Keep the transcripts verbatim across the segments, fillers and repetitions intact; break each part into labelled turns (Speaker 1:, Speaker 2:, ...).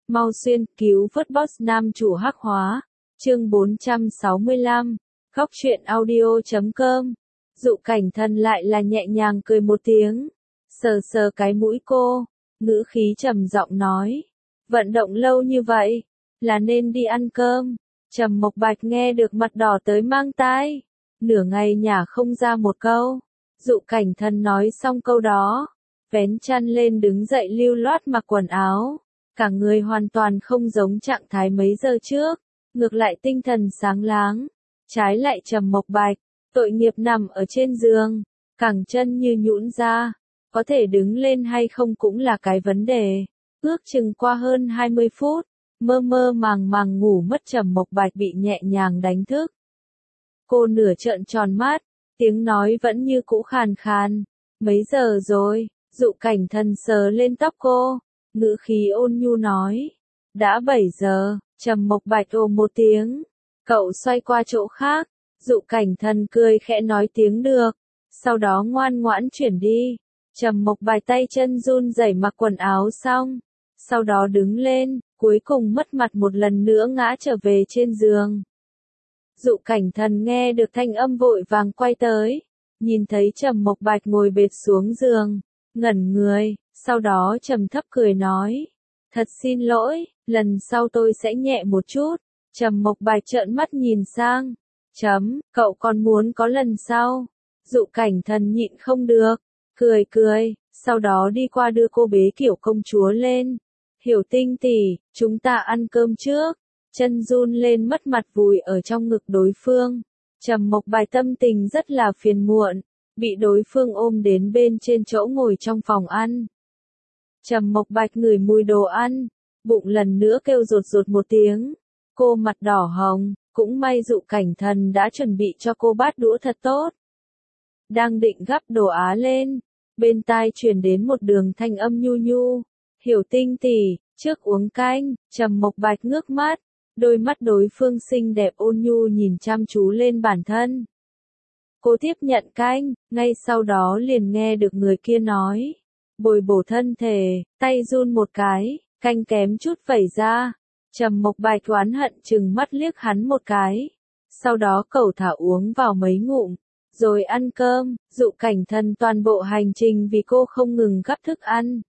Speaker 1: Mau xuyên cứu vớt boss nam chủ hắc hóa. Chương bốn trăm sáu mươi lăm. Góc truyện audio chấm com. Dụ Cảnh Thần lại là nhẹ nhàng cười một tiếng, sờ sờ cái mũi cô, ngữ khí trầm giọng nói: "Vận động lâu như vậy, là nên đi ăn cơm." Trầm Mộc Bạch nghe được mặt đỏ tới mang tai, nửa ngày nhả không ra một câu. Dụ Cảnh Thần nói xong câu đó, vén chăn lên đứng dậy lưu loát mặc quần áo, cả người hoàn toàn không giống trạng thái mấy giờ trước, ngược lại tinh thần sáng láng. Trái lại Trầm Mộc Bạch, tội nghiệp nằm ở trên giường, cẳng chân như nhũn ra, có thể đứng lên hay không cũng là cái vấn đề. Ước chừng qua hơn hai mươi phút, mơ mơ màng màng ngủ mất Trầm Mộc Bạch bị nhẹ nhàng đánh thức. Cô nửa trợn tròn mắt, tiếng nói vẫn như cũ khàn khàn. "Mấy giờ rồi?" Dụ Cảnh Thần sờ lên tóc cô, ngữ khí ôn nhu nói: "Đã bảy giờ." Trầm Mộc Bạch ồ một tiếng, cậu xoay qua chỗ khác. Dụ Cảnh Thần cười khẽ nói tiếng được, sau đó ngoan ngoãn chuyển đi. Trầm Mộc Bạch tay chân run rẩy mặc quần áo xong, sau đó đứng lên, cuối cùng mất mặt một lần nữa ngã trở về trên giường. Dụ Cảnh Thần nghe được thanh âm vội vàng quay tới, nhìn thấy Trầm Mộc Bạch ngồi bệt xuống giường, ngẩn người, sau đó trầm thấp cười nói: "Thật xin lỗi, lần sau tôi sẽ nhẹ một chút." Trầm Mộc Bạch trợn mắt nhìn sang, chấm, cậu còn muốn có lần sau? Dụ Cảnh Thần nhịn không được, cười cười, sau đó đi qua đưa cô bế kiểu công chúa lên. "Hiểu Tinh tỷ, chúng ta ăn cơm trước." Chân run lên mất mặt vùi ở trong ngực đối phương. Trầm Mộc Bạch tâm tình rất là phiền muộn, bị đối phương ôm đến bên trên chỗ ngồi trong phòng ăn. Trầm Mộc Bạch ngửi mùi đồ ăn, bụng lần nữa kêu rột rột một tiếng. Cô mặt đỏ hồng, cũng may Dụ Cảnh Thần đã chuẩn bị cho cô bát đũa thật tốt. Đang định gắp đồ á lên, bên tai truyền đến một đường thanh âm nhu nhu: "Hiểu Tinh tỷ, trước uống canh." Trầm Mộc Bạch ngước mắt, đôi mắt đối phương xinh đẹp ôn nhu nhìn chăm chú lên bản thân. Cô tiếp nhận canh, ngay sau đó liền nghe được người kia nói: "Bồi bổ thân thể." Tay run một cái, canh kém chút vẩy ra. Trầm Mộc Bạch oán hận chừng mắt liếc hắn một cái, sau đó cẩu thả uống vào mấy ngụm, rồi ăn cơm. Dụ Cảnh Thần toàn bộ hành trình vì cô không ngừng gắp thức ăn.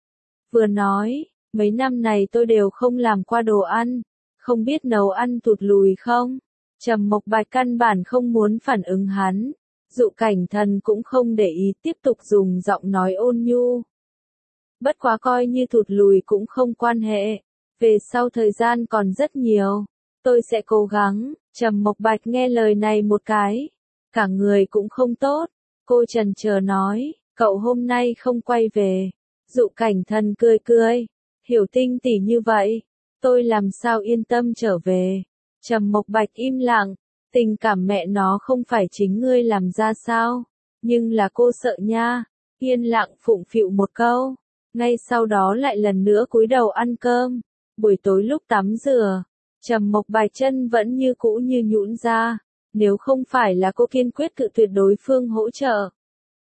Speaker 1: Vừa nói, "Mấy năm này tôi đều không làm qua đồ ăn, không biết nấu ăn tụt lùi không?" Trầm Mộc Bạch căn bản không muốn phản ứng hắn. Dụ Cảnh Thần cũng không để ý, tiếp tục dùng giọng nói ôn nhu: "Bất quá coi như tụt lùi cũng không quan hệ, về sau thời gian còn rất nhiều, tôi sẽ cố gắng." Trầm Mộc Bạch nghe lời này một cái, cả người cũng không tốt. Cô chần chờ nói: "Cậu hôm nay không quay về?" Dụ Cảnh Thần cười cười: "Hiểu Tinh tỷ như vậy, tôi làm sao yên tâm trở về?" Trầm Mộc Bạch im lặng, tình cảm mẹ nó không phải chính ngươi làm ra sao? Nhưng là cô sợ nha. Yên lặng phụng phịu một câu, ngay sau đó lại lần nữa cúi đầu ăn cơm. Buổi tối lúc tắm rửa, Trầm Mộc Bạch chân vẫn như cũ như nhũn ra, nếu không phải là cô kiên quyết cự tuyệt đối phương hỗ trợ,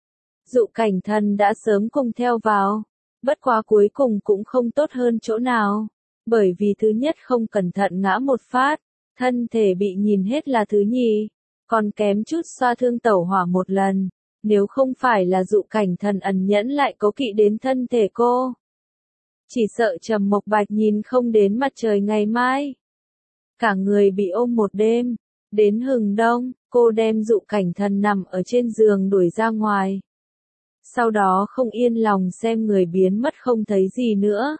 Speaker 1: Dụ Cảnh Thần đã sớm cùng theo vào. Bất quá cuối cùng cũng không tốt hơn chỗ nào, bởi vì thứ nhất không cẩn thận ngã một phát, thân thể bị nhìn hết là thứ nhì, còn kém chút xoa thương tẩu hỏa một lần. Nếu không phải là Dụ Cảnh Thần ẩn nhẫn lại cố kỵ đến thân thể cô, chỉ sợ Trầm Mộc Bạch nhìn không đến mặt trời ngày mai. Cả người bị ôm một đêm, đến hừng đông, cô đem Dụ Cảnh Thần nằm ở trên giường đuổi ra ngoài. Sau đó không yên lòng xem người biến mất không thấy gì nữa.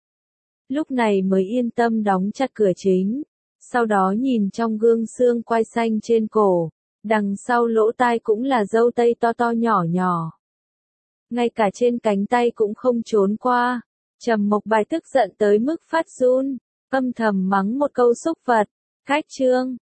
Speaker 1: Lúc này mới yên tâm đóng chặt cửa chính, sau đó nhìn trong gương xương quai xanh trên cổ, đằng sau lỗ tai cũng là râu tây to to nhỏ nhỏ. Ngay cả trên cánh tay cũng không trốn qua. Trầm Mộc Bạch tức giận tới mức phát run, âm thầm mắng một câu xúc vật. Khách trương,